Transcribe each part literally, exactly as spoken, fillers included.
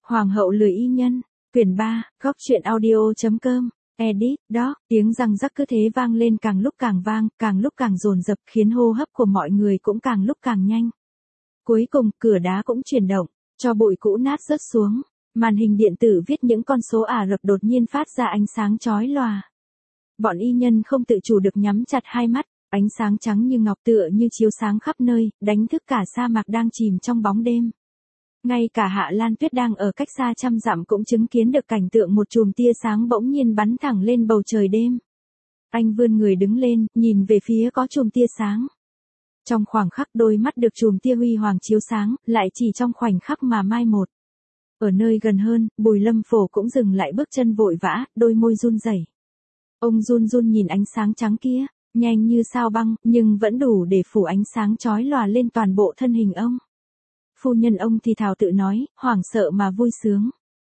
Hoàng hậu lười y nhân, quyển ba, góc truyện audio.com, edit, đó, tiếng răng rắc cứ thế vang lên càng lúc càng vang, càng lúc càng dồn dập khiến hô hấp của mọi người cũng càng lúc càng nhanh. Cuối cùng, cửa đá cũng chuyển động, cho bụi cũ nát rớt xuống, màn hình điện tử viết những con số Ả Rập đột nhiên phát ra ánh sáng chói lòa. Bọn y nhân không tự chủ được nhắm chặt hai mắt, ánh sáng trắng như ngọc tựa như chiếu sáng khắp nơi, đánh thức cả sa mạc đang chìm trong bóng đêm. Ngay cả Hạ Lan Tuyết đang ở cách xa trăm dặm cũng chứng kiến được cảnh tượng một chùm tia sáng bỗng nhiên bắn thẳng lên bầu trời đêm. Anh vươn người đứng lên, nhìn về phía có chùm tia sáng. Trong khoảng khắc đôi mắt được chùm tia huy hoàng chiếu sáng, lại chỉ trong khoảnh khắc mà mai một. Ở nơi gần hơn, Bùi Lâm Phổ cũng dừng lại bước chân vội vã, đôi môi run rẩy. Ông run run nhìn ánh sáng trắng kia, nhanh như sao băng, nhưng vẫn đủ để phủ ánh sáng chói lòa lên toàn bộ thân hình ông. Phu nhân ông thì thào tự nói, hoảng sợ mà vui sướng.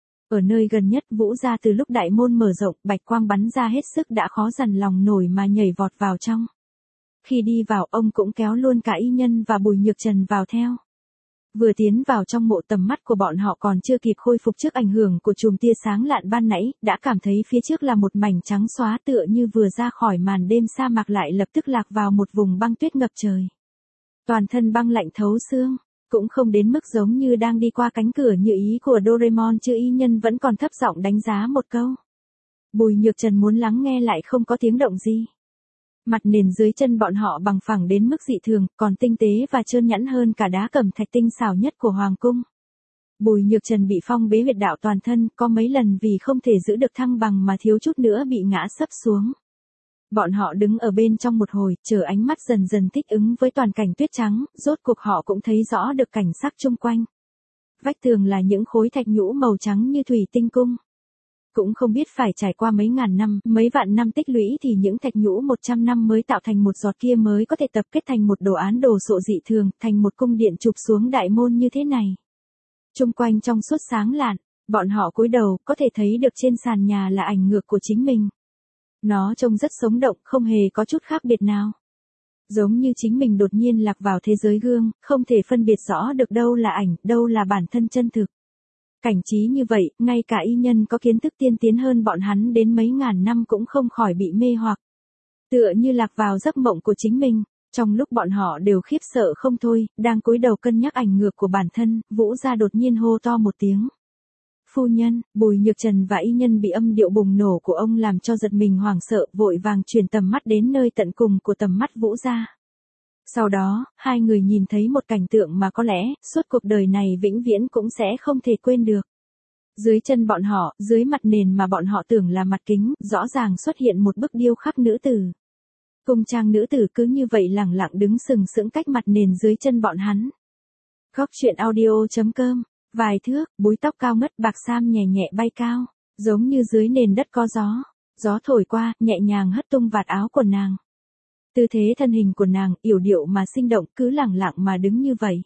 Ở nơi gần nhất Vũ gia từ lúc đại môn mở rộng, bạch quang bắn ra hết sức đã khó dằn lòng nổi mà nhảy vọt vào trong. Khi đi vào ông cũng kéo luôn cả y nhân và Bùi Nhược Trần vào theo. Vừa tiến vào trong mộ tầm mắt của bọn họ còn chưa kịp khôi phục trước ảnh hưởng của chùm tia sáng lạn ban nãy, đã cảm thấy phía trước là một mảnh trắng xóa tựa như vừa ra khỏi màn đêm sa mạc lại lập tức lạc vào một vùng băng tuyết ngập trời. Toàn thân băng lạnh thấu xương, cũng không đến mức giống như đang đi qua cánh cửa như ý của Doraemon chứ y nhân vẫn còn thấp giọng đánh giá một câu. Bùi Nhược Trần muốn lắng nghe lại không có tiếng động gì. Mặt nền dưới chân bọn họ bằng phẳng đến mức dị thường, còn tinh tế và trơn nhẵn hơn cả đá cẩm thạch tinh xảo nhất của Hoàng cung. Bùi Nhược Trần bị phong bế huyệt đạo toàn thân, có mấy lần vì không thể giữ được thăng bằng mà thiếu chút nữa bị ngã sấp xuống. Bọn họ đứng ở bên trong một hồi, chờ ánh mắt dần dần thích ứng với toàn cảnh tuyết trắng, rốt cuộc họ cũng thấy rõ được cảnh sắc chung quanh. Vách tường là những khối thạch nhũ màu trắng như thủy tinh cung. Cũng không biết phải trải qua mấy ngàn năm, mấy vạn năm tích lũy thì những thạch nhũ một trăm năm mới tạo thành một giọt kia mới có thể tập kết thành một đồ án đồ sộ dị thường, thành một cung điện chụp xuống đại môn như thế này. Chung quanh trong suốt sáng lạn, bọn họ cúi đầu có thể thấy được trên sàn nhà là ảnh ngược của chính mình. Nó trông rất sống động, không hề có chút khác biệt nào. Giống như chính mình đột nhiên lạc vào thế giới gương, không thể phân biệt rõ được đâu là ảnh, đâu là bản thân chân thực. Cảnh trí như vậy, ngay cả y nhân có kiến thức tiên tiến hơn bọn hắn đến mấy ngàn năm cũng không khỏi bị mê hoặc. Tựa như lạc vào giấc mộng của chính mình, trong lúc bọn họ đều khiếp sợ không thôi, đang cúi đầu cân nhắc ảnh ngược của bản thân, Vũ gia đột nhiên hô to một tiếng. Phu nhân, Bùi Nhược Trần và y nhân bị âm điệu bùng nổ của ông làm cho giật mình hoảng sợ, vội vàng chuyển tầm mắt đến nơi tận cùng của tầm mắt Vũ gia. Sau đó, hai người nhìn thấy một cảnh tượng mà có lẽ, suốt cuộc đời này vĩnh viễn cũng sẽ không thể quên được. Dưới chân bọn họ, dưới mặt nền mà bọn họ tưởng là mặt kính, rõ ràng xuất hiện một bức điêu khắc nữ tử. Cung trang nữ tử cứ như vậy lẳng lặng đứng sừng sững cách mặt nền dưới chân bọn hắn. Góc truyện audio.com, vài thước, búi tóc cao ngất bạc sam nhẹ nhẹ bay cao, giống như dưới nền đất có gió. Gió thổi qua, nhẹ nhàng hất tung vạt áo của nàng. Tư thế thân hình của nàng, yểu điệu mà sinh động, cứ lẳng lặng mà đứng như vậy.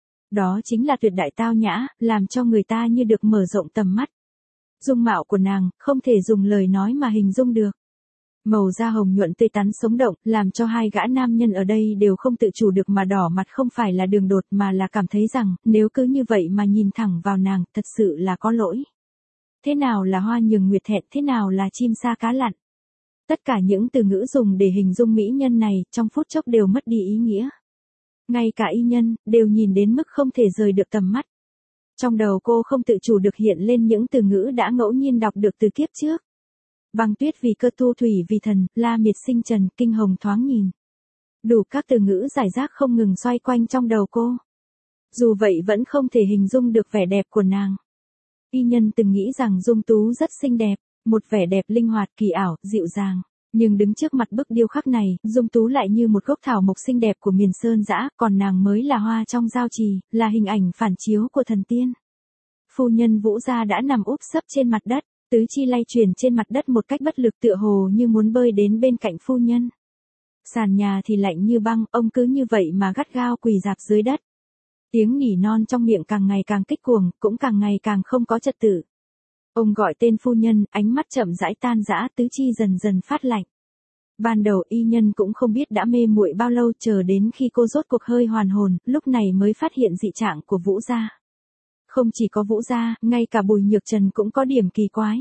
Đó chính là tuyệt đại tao nhã, làm cho người ta như được mở rộng tầm mắt. Dung mạo của nàng, không thể dùng lời nói mà hình dung được. Màu da hồng nhuận tươi tắn sống động, làm cho hai gã nam nhân ở đây đều không tự chủ được mà đỏ mặt, không phải là đường đột mà là cảm thấy rằng, nếu cứ như vậy mà nhìn thẳng vào nàng, thật sự là có lỗi. Thế nào là hoa nhường nguyệt thẹn, thế nào là chim sa cá lặn. Tất cả những từ ngữ dùng để hình dung mỹ nhân này, trong phút chốc đều mất đi ý nghĩa. Ngay cả y nhân, đều nhìn đến mức không thể rời được tầm mắt. Trong đầu cô không tự chủ được hiện lên những từ ngữ đã ngẫu nhiên đọc được từ kiếp trước. Băng tuyết vì cơ, thu thủy vì thần, la miệt sinh trần, kinh hồng thoáng nhìn. Đủ các từ ngữ giải rác không ngừng xoay quanh trong đầu cô. Dù vậy vẫn không thể hình dung được vẻ đẹp của nàng. Y nhân từng nghĩ rằng Dung Tú rất xinh đẹp. Một vẻ đẹp linh hoạt, kỳ ảo, dịu dàng. Nhưng đứng trước mặt bức điêu khắc này, Dung Tú lại như một gốc thảo mộc xinh đẹp của miền sơn dã, còn nàng mới là hoa trong giao trì, là hình ảnh phản chiếu của thần tiên. Phu nhân Vũ gia đã nằm úp sấp trên mặt đất, tứ chi lay chuyển trên mặt đất một cách bất lực tựa hồ như muốn bơi đến bên cạnh phu nhân. Sàn nhà thì lạnh như băng, ông cứ như vậy mà gắt gao quỳ rạp dưới đất. Tiếng nỉ non trong miệng càng ngày càng kích cuồng, cũng càng ngày càng không có trật tự. Ông gọi tên phu nhân, ánh mắt chậm rãi tan rã, tứ chi dần dần phát lạnh. Ban đầu y nhân cũng không biết đã mê muội bao lâu, chờ đến khi cô rốt cuộc hơi hoàn hồn, lúc này mới phát hiện dị trạng của Vũ gia. Không chỉ có Vũ gia, ngay cả Bùi Nhược Trần cũng có điểm kỳ quái.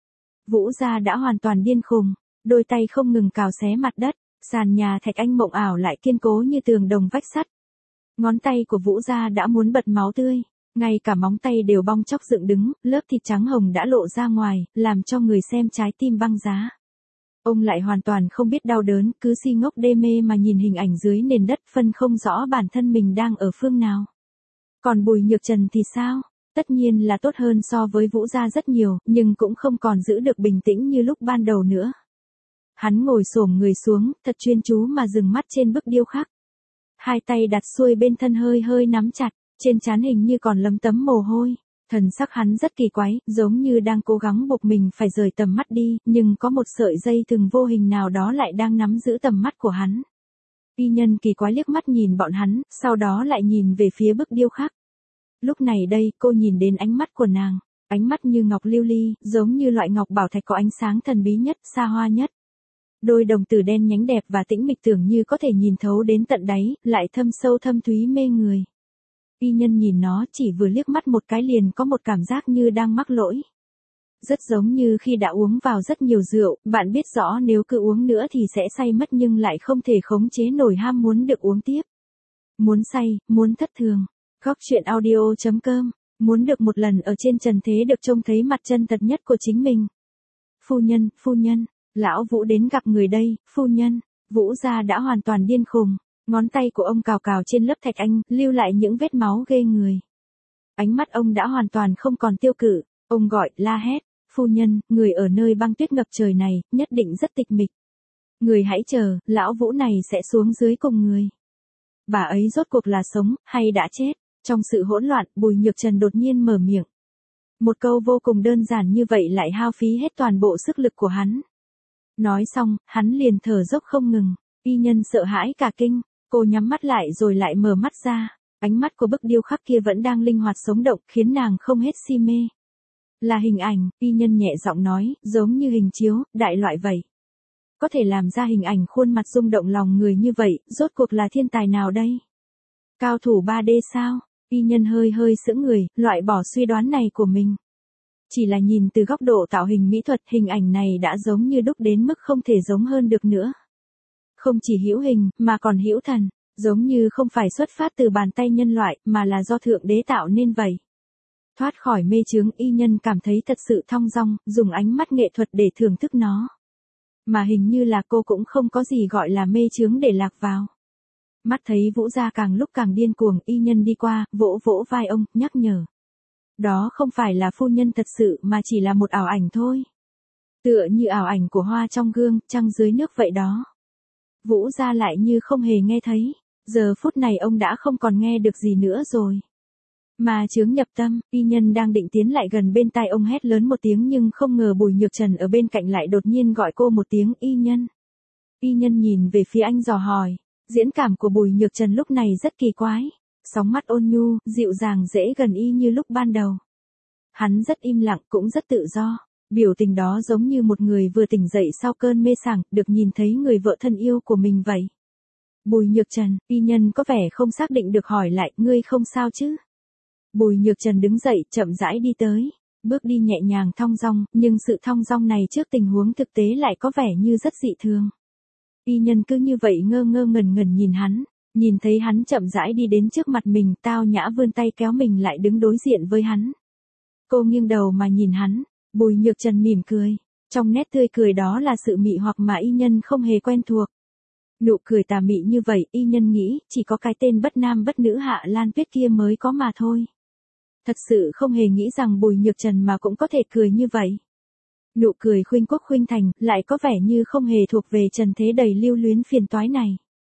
Vũ gia đã hoàn toàn điên khùng, đôi tay không ngừng cào xé mặt đất, sàn nhà thạch anh mộng ảo lại kiên cố như tường đồng vách sắt. Ngón tay của Vũ gia đã muốn bật máu tươi, ngay cả móng tay đều bong chóc dựng đứng, lớp thịt trắng hồng đã lộ ra ngoài, làm cho người xem trái tim băng giá. Ông lại hoàn toàn không biết đau đớn, cứ si ngốc đê mê mà nhìn hình ảnh dưới nền đất, phân không rõ bản thân mình đang ở phương nào. Còn Bùi Nhược Trần thì sao? Tất nhiên là tốt hơn so với Vũ gia rất nhiều, nhưng cũng không còn giữ được bình tĩnh như lúc ban đầu nữa. Hắn ngồi xổm người xuống, thật chuyên chú mà dừng mắt trên bức điêu khắc. Hai tay đặt xuôi bên thân hơi hơi nắm chặt, trên trán hình như còn lấm tấm mồ hôi. Thần sắc hắn rất kỳ quái, giống như đang cố gắng buộc mình phải rời tầm mắt đi, nhưng có một sợi dây thừng vô hình nào đó lại đang nắm giữ tầm mắt của hắn. Y nhân kỳ quái liếc mắt nhìn bọn hắn, sau đó lại nhìn về phía bức điêu khắc. Lúc này đây, cô nhìn đến ánh mắt của nàng, ánh mắt như ngọc lưu ly, giống như loại ngọc bảo thạch có ánh sáng thần bí nhất, xa hoa nhất. Đôi đồng tử đen nhánh đẹp và tĩnh mịch tưởng như có thể nhìn thấu đến tận đáy, lại thâm sâu thâm thúy mê người. Y nhân nhìn nó chỉ vừa liếc mắt một cái liền có một cảm giác như đang mắc lỗi. Rất giống như khi đã uống vào rất nhiều rượu, bạn biết rõ nếu cứ uống nữa thì sẽ say mất nhưng lại không thể khống chế nổi ham muốn được uống tiếp. Muốn say, muốn thất thường. Góc truyện audio chấm com, muốn được một lần ở trên trần thế được trông thấy mặt chân thật nhất của chính mình. Phu nhân, phu nhân, lão Vũ đến gặp người đây, phu nhân. Vũ gia đã hoàn toàn điên khùng, ngón tay của ông cào cào trên lớp thạch anh, lưu lại những vết máu ghê người. Ánh mắt ông đã hoàn toàn không còn tiêu cự, ông gọi, la hét, phu nhân, người ở nơi băng tuyết ngập trời này, nhất định rất tịch mịch. Người hãy chờ, lão Vũ này sẽ xuống dưới cùng người. Bà ấy rốt cuộc là sống, hay đã chết? Trong sự hỗn loạn, Bùi Nhược Trần đột nhiên mở miệng. Một câu vô cùng đơn giản như vậy lại hao phí hết toàn bộ sức lực của hắn. Nói xong, hắn liền thở dốc không ngừng. Y nhân sợ hãi cả kinh, cô nhắm mắt lại rồi lại mở mắt ra. Ánh mắt của bức điêu khắc kia vẫn đang linh hoạt sống động, khiến nàng không hết si mê. Là hình ảnh, y nhân nhẹ giọng nói, giống như hình chiếu, đại loại vậy. Có thể làm ra hình ảnh khuôn mặt rung động lòng người như vậy, rốt cuộc là thiên tài nào đây? Cao thủ ba D sao? Y nhân hơi hơi sững người, loại bỏ suy đoán này của mình. Chỉ là nhìn từ góc độ tạo hình mỹ thuật, hình ảnh này đã giống như đúc đến mức không thể giống hơn được nữa. Không chỉ hữu hình, mà còn hữu thần, giống như không phải xuất phát từ bàn tay nhân loại, mà là do Thượng Đế tạo nên vậy. Thoát khỏi mê chướng, y nhân cảm thấy thật sự thong dong, dùng ánh mắt nghệ thuật để thưởng thức nó. Mà hình như là cô cũng không có gì gọi là mê chướng để lạc vào. Mắt thấy Vũ gia càng lúc càng điên cuồng, y nhân đi qua, vỗ vỗ vai ông, nhắc nhở. Đó không phải là phu nhân thật sự mà chỉ là một ảo ảnh thôi. Tựa như ảo ảnh của hoa trong gương, trăng dưới nước vậy đó. Vũ gia lại như không hề nghe thấy, giờ phút này ông đã không còn nghe được gì nữa rồi. Mà chướng nhập tâm, y nhân đang định tiến lại gần bên tai ông hét lớn một tiếng nhưng không ngờ Bùi Nhược Trần ở bên cạnh lại đột nhiên gọi cô một tiếng y nhân. Y nhân nhìn về phía anh dò hỏi, diễn cảm của Bùi Nhược Trần lúc này rất kỳ quái. Sóng mắt ôn nhu, dịu dàng dễ gần y như lúc ban đầu. Hắn rất im lặng cũng rất tự do, biểu tình đó giống như một người vừa tỉnh dậy sau cơn mê sảng, được nhìn thấy người vợ thân yêu của mình vậy. Bùi Nhược Trần, y nhân có vẻ không xác định được hỏi lại, ngươi không sao chứ? Bùi Nhược Trần đứng dậy, chậm rãi đi tới, bước đi nhẹ nhàng thong dong, nhưng sự thong dong này trước tình huống thực tế lại có vẻ như rất dị thường. Y nhân cứ như vậy ngơ ngơ ngẩn ngẩn nhìn hắn. Nhìn thấy hắn chậm rãi đi đến trước mặt mình, tao nhã vươn tay kéo mình lại đứng đối diện với hắn. Cô nghiêng đầu mà nhìn hắn, Bùi Nhược Trần mỉm cười. Trong nét tươi cười đó là sự mị hoặc mà y nhân không hề quen thuộc. Nụ cười tà mị như vậy, y nhân nghĩ, chỉ có cái tên bất nam bất nữ Hạ Lan Tuyết kia mới có mà thôi. Thật sự không hề nghĩ rằng Bùi Nhược Trần mà cũng có thể cười như vậy. Nụ cười khuynh quốc khuynh thành, lại có vẻ như không hề thuộc về trần thế đầy lưu luyến phiền toái này.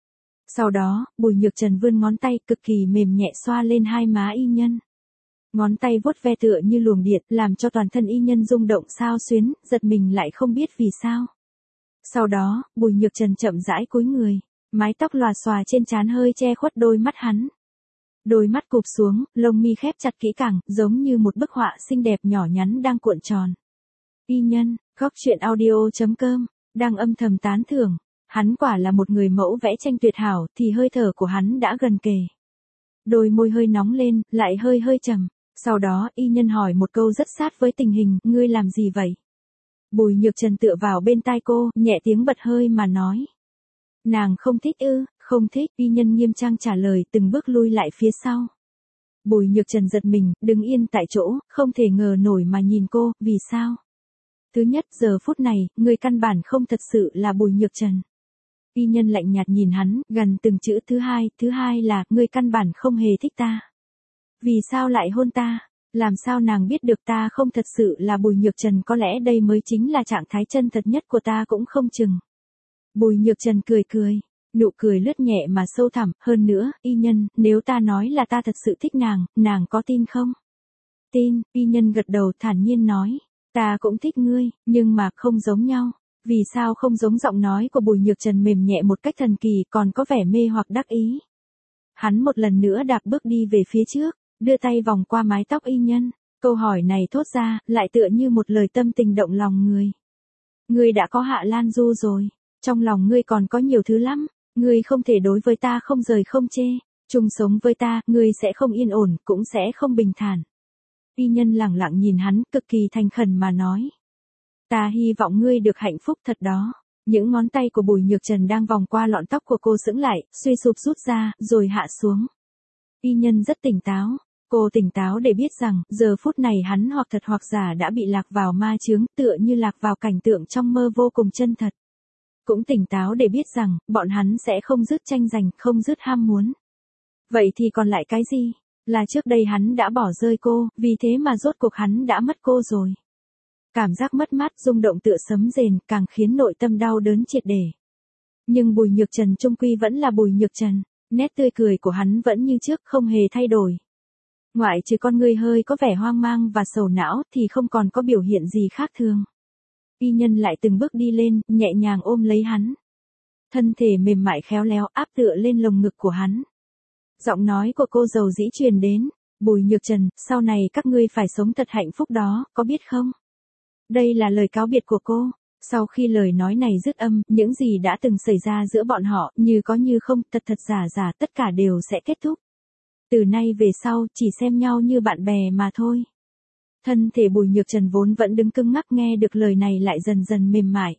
Sau đó, Bùi Nhược Trần vươn ngón tay cực kỳ mềm nhẹ xoa lên hai má y nhân. Ngón tay vuốt ve tựa như luồng điện, làm cho toàn thân y nhân rung động xao xuyến, giật mình lại không biết vì sao. Sau đó, Bùi Nhược Trần chậm rãi cúi người, mái tóc lòa xòa trên trán hơi che khuất đôi mắt hắn. Đôi mắt cụp xuống, lông mi khép chặt kỹ càng, giống như một bức họa xinh đẹp nhỏ nhắn đang cuộn tròn. Y nhân, góc truyện audio chấm com, đang âm thầm tán thưởng. Hắn quả là một người mẫu vẽ tranh tuyệt hảo, thì hơi thở của hắn đã gần kề. Đôi môi hơi nóng lên, lại hơi hơi trầm. Sau đó y nhân hỏi một câu rất sát với tình hình, ngươi làm gì vậy? Bùi Nhược Trần tựa vào bên tai cô, nhẹ tiếng bật hơi mà nói. Nàng không thích ư? Không thích, y nhân nghiêm trang trả lời, từng bước lui lại phía sau. Bùi Nhược Trần giật mình, đứng yên tại chỗ, không thể ngờ nổi mà nhìn cô, vì sao? Thứ nhất, giờ phút này, người căn bản không thật sự là Bùi Nhược Trần. Y nhân lạnh nhạt nhìn hắn, gần từng chữ. Thứ hai, thứ hai là, người căn bản không hề thích ta. Vì sao lại hôn ta? Làm sao nàng biết được ta không thật sự là Bùi Nhược Trần, có lẽ đây mới chính là trạng thái chân thật nhất của ta cũng không chừng. Bùi Nhược Trần cười cười, nụ cười lướt nhẹ mà sâu thẳm, hơn nữa, y nhân, nếu ta nói là ta thật sự thích nàng, nàng có tin không? Tin, y nhân gật đầu thản nhiên nói, ta cũng thích ngươi, nhưng mà không giống nhau. Vì sao không giống? Giọng nói của Bùi Nhược Trần mềm nhẹ một cách thần kỳ, còn có vẻ mê hoặc đắc ý. Hắn một lần nữa đạp bước đi về phía trước, đưa tay vòng qua mái tóc y nhân. Câu hỏi này thốt ra, lại tựa như một lời tâm tình động lòng người. Ngươi đã có Hạ Lan Du rồi, trong lòng ngươi còn có nhiều thứ lắm, ngươi không thể đối với ta không rời không chê, chung sống với ta, ngươi sẽ không yên ổn, cũng sẽ không bình thản. Y nhân lẳng lặng nhìn hắn, cực kỳ thành khẩn mà nói. Ta hy vọng ngươi được hạnh phúc thật đó. Những ngón tay của Bùi Nhược Trần đang vòng qua lọn tóc của cô sững lại, suy sụp rút ra, rồi hạ xuống. Y nhân rất tỉnh táo. Cô tỉnh táo để biết rằng, giờ phút này hắn hoặc thật hoặc giả đã bị lạc vào ma chướng, tựa như lạc vào cảnh tượng trong mơ vô cùng chân thật. Cũng tỉnh táo để biết rằng, bọn hắn sẽ không dứt tranh giành, không dứt ham muốn. Vậy thì còn lại cái gì? Là trước đây hắn đã bỏ rơi cô, vì thế mà rốt cuộc hắn đã mất cô rồi. Cảm giác mất mát rung động tựa sấm rền, càng khiến nội tâm đau đớn triệt để. Nhưng Bùi Nhược Trần chung quy vẫn là Bùi Nhược Trần, nét tươi cười của hắn vẫn như trước, không hề thay đổi. Ngoại trừ con ngươi hơi có vẻ hoang mang và sầu não thì không còn có biểu hiện gì khác thường. Y nhân lại từng bước đi lên, nhẹ nhàng ôm lấy hắn. Thân thể mềm mại khéo léo áp tựa lên lồng ngực của hắn. Giọng nói của cô dầu dĩ truyền đến, Bùi Nhược Trần, sau này các ngươi phải sống thật hạnh phúc đó, có biết không? Đây là lời cáo biệt của cô. Sau khi lời nói này dứt âm, những gì đã từng xảy ra giữa bọn họ, như có như không, thật thật giả giả, tất cả đều sẽ kết thúc. Từ nay về sau, chỉ xem nhau như bạn bè mà thôi. Thân thể Bùi Nhược Trần vốn vẫn đứng cứng ngắc, nghe được lời này lại dần dần mềm mại.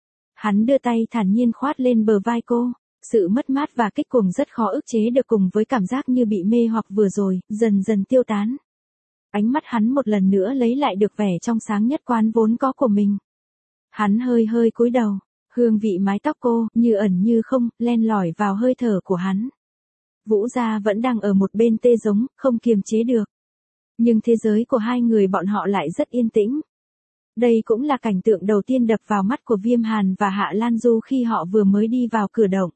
Hắn đưa tay thản nhiên khoát lên bờ vai cô. Sự mất mát và kích cuồng rất khó ức chế được, cùng với cảm giác như bị mê hoặc vừa rồi, dần dần tiêu tán. Ánh mắt hắn một lần nữa lấy lại được vẻ trong sáng nhất quán vốn có của mình. Hắn hơi hơi cúi đầu, hương vị mái tóc cô, như ẩn như không, len lỏi vào hơi thở của hắn. Vũ Gia vẫn đang ở một bên tê giống, không kiềm chế được. Nhưng thế giới của hai người bọn họ lại rất yên tĩnh. Đây cũng là cảnh tượng đầu tiên đập vào mắt của Viêm Hàn và Hạ Lan Du khi họ vừa mới đi vào cửa động.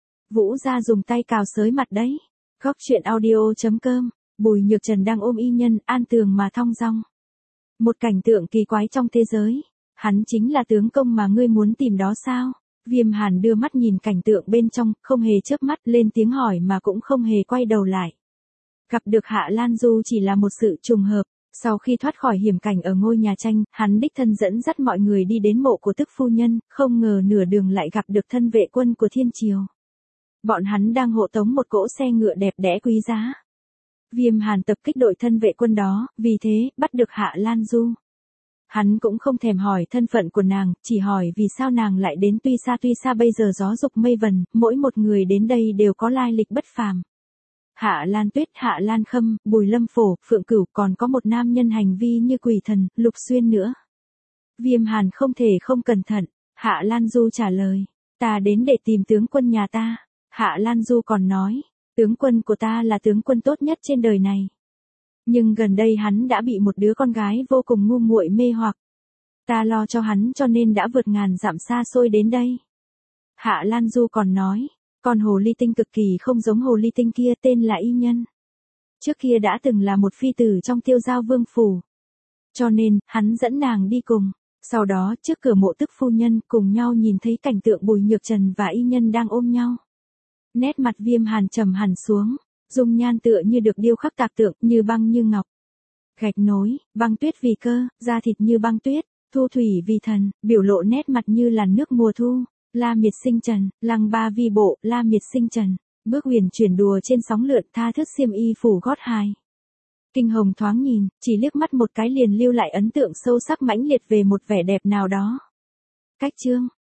Vũ Gia dùng tay cào xới mặt đấy. Góc truyện audio chấm com, Bùi Nhược Trần đang ôm y nhân, an tường mà thong dong. Một cảnh tượng kỳ quái trong thế giới. Hắn chính là tướng công mà ngươi muốn tìm đó sao? Viêm Hàn đưa mắt nhìn cảnh tượng bên trong, không hề chớp mắt, lên tiếng hỏi mà cũng không hề quay đầu lại. Gặp được Hạ Lan Du chỉ là một sự trùng hợp. Sau khi thoát khỏi hiểm cảnh ở ngôi nhà tranh, hắn đích thân dẫn dắt mọi người đi đến mộ của tức phu nhân, không ngờ nửa đường lại gặp được thân vệ quân của thiên triều. Bọn hắn đang hộ tống một cỗ xe ngựa đẹp đẽ quý giá. Viêm Hàn tập kích đội thân vệ quân đó, vì thế, bắt được Hạ Lan Du. Hắn cũng không thèm hỏi thân phận của nàng, chỉ hỏi vì sao nàng lại đến. Tuy xa tuy xa bây giờ gió dục mây vần, mỗi một người đến đây đều có lai lịch bất phàm. Hạ Lan Tuyết, Hạ Lan Khâm, Bùi Lâm Phổ, Phượng Cửu, còn có một nam nhân hành vi như quỷ thần, Lục Xuyên nữa. Viêm Hàn không thể không cẩn thận. Hạ Lan Du trả lời, ta đến để tìm tướng quân nhà ta. Hạ Lan Du còn nói, tướng quân của ta là tướng quân tốt nhất trên đời này. Nhưng gần đây hắn đã bị một đứa con gái vô cùng ngu muội mê hoặc. Ta lo cho hắn cho nên đã vượt ngàn dặm xa xôi đến đây. Hạ Lan Du còn nói, con hồ ly tinh cực kỳ không giống hồ ly tinh kia, tên là Y Nhân. Trước kia đã từng là một phi tử trong Tiêu Giao Vương phủ. Cho nên, hắn dẫn nàng đi cùng. Sau đó, trước cửa mộ tức phu nhân, cùng nhau nhìn thấy cảnh tượng Bùi Nhược Trần và Y Nhân đang ôm nhau. Nét mặt Viêm Hàn trầm hẳn xuống, dung nhan tựa như được điêu khắc tạc tượng, như băng như ngọc. Gạch nối, băng tuyết vì cơ, da thịt như băng tuyết, thu thủy vì thần, biểu lộ nét mặt như làn nước mùa thu. La miệt sinh trần, lăng ba vi bộ, la miệt sinh trần, bước huyền chuyển đùa trên sóng lượn, tha thức xiêm y phủ gót hài. Kinh Hồng thoáng nhìn, chỉ liếc mắt một cái liền lưu lại ấn tượng sâu sắc mãnh liệt về một vẻ đẹp nào đó. Cách chương